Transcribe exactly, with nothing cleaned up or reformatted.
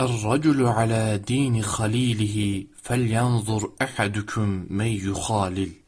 الرجل على دين خليله فلينظر أحدكم من يخالل